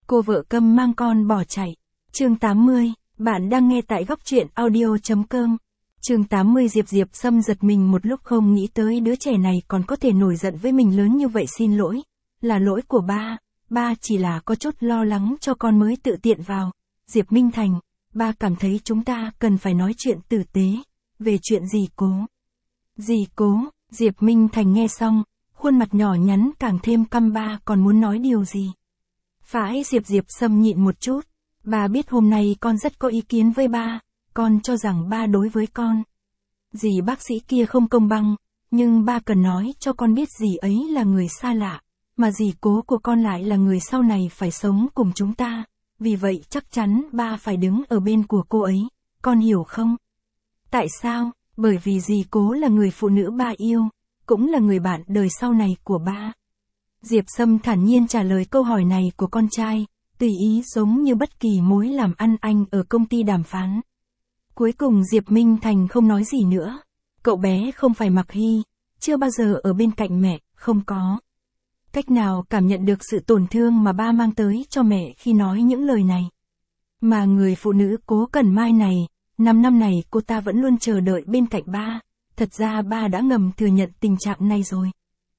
Cô vợ câm mang con bỏ chạy. Chương 80, bạn đang nghe tại góc truyện audio.com. Chương 80 Diệp Sâm giật mình một lúc không nghĩ tới đứa trẻ này còn có thể nổi giận với mình lớn như vậy. Xin lỗi, là lỗi của ba chỉ là có chút lo lắng cho con mới tự tiện vào. Diệp Minh Thành, ba cảm thấy chúng ta cần phải nói chuyện tử tế, về chuyện dì cố. Dì cố, Diệp Minh Thành nghe xong, khuôn mặt nhỏ nhắn càng thêm căm. Ba còn muốn nói điều gì? Phải. Diệp Sâm nhịn một chút, ba biết hôm nay con rất có ý kiến với ba, con cho rằng ba đối với con. Dì bác sĩ kia không công bằng, nhưng ba cần nói cho con biết dì ấy là người xa lạ, mà dì cố của con lại là người sau này phải sống cùng chúng ta, vì vậy chắc chắn ba phải đứng ở bên của cô ấy, con hiểu không? Tại sao? Bởi vì dì cố là người phụ nữ ba yêu, cũng là người bạn đời sau này của ba. Diệp Sâm thản nhiên trả lời câu hỏi này của con trai, tùy ý giống như bất kỳ mối làm ăn anh ở công ty đàm phán. Cuối cùng Diệp Minh Thành không nói gì nữa. Cậu bé không phải Mạc Hy, chưa bao giờ ở bên cạnh mẹ, không có cách nào cảm nhận được sự tổn thương mà ba mang tới cho mẹ khi nói những lời này. Mà người phụ nữ Cố Cẩn Mai này, 5 năm này cô ta vẫn luôn chờ đợi bên cạnh ba. Thật ra ba đã ngầm thừa nhận tình trạng này rồi.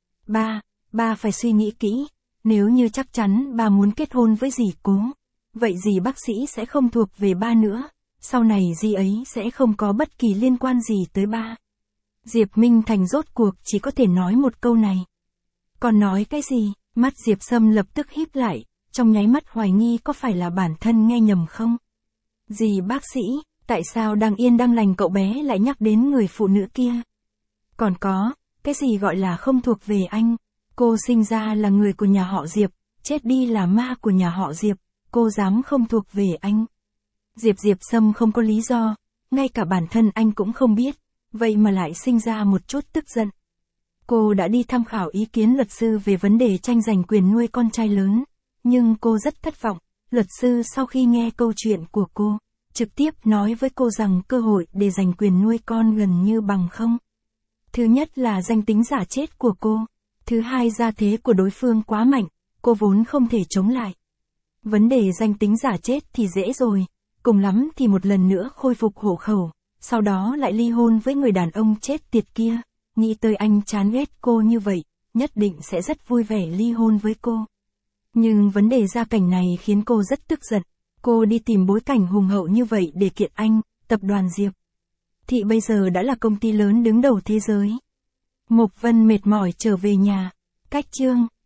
Ba phải suy nghĩ kỹ, nếu như chắc chắn ba muốn kết hôn với dì Cố, vậy dì bác sĩ sẽ không thuộc về ba nữa, sau này dì ấy sẽ không có bất kỳ liên quan gì tới ba. Diệp Minh Thành rốt cuộc chỉ có thể nói một câu này. Còn nói cái gì? Mắt Diệp Sâm lập tức híp lại, trong nháy mắt hoài nghi có phải là bản thân nghe nhầm không? Dì bác sĩ, tại sao đang yên đang lành cậu bé lại nhắc đến người phụ nữ kia? Còn có, cái gì gọi là không thuộc về anh? Cô sinh ra là người của nhà họ Diệp, chết đi là ma của nhà họ Diệp, cô dám không thuộc về anh? Diệp Sâm không có lý do, ngay cả bản thân anh cũng không biết, vậy mà lại sinh ra một chút tức giận. Cô đã đi tham khảo ý kiến luật sư về vấn đề tranh giành quyền nuôi con trai lớn, nhưng cô rất thất vọng. Luật sư sau khi nghe câu chuyện của cô, trực tiếp nói với cô rằng cơ hội để giành quyền nuôi con gần như bằng không. Thứ nhất là danh tính giả chết của cô. Thứ hai, gia thế của đối phương quá mạnh, cô vốn không thể chống lại. Vấn đề danh tính giả chết thì dễ rồi, cùng lắm thì một lần nữa khôi phục hộ khẩu, sau đó lại ly hôn với người đàn ông chết tiệt kia. Nghĩ tới anh chán ghét cô như vậy, nhất định sẽ rất vui vẻ ly hôn với cô. Nhưng vấn đề gia cảnh này khiến cô rất tức giận. Cô đi tìm bối cảnh hùng hậu như vậy để kiện anh, tập đoàn Diệp Thị bây giờ đã là công ty lớn đứng đầu thế giới. Mộc Vân mệt mỏi trở về nhà. Cách chương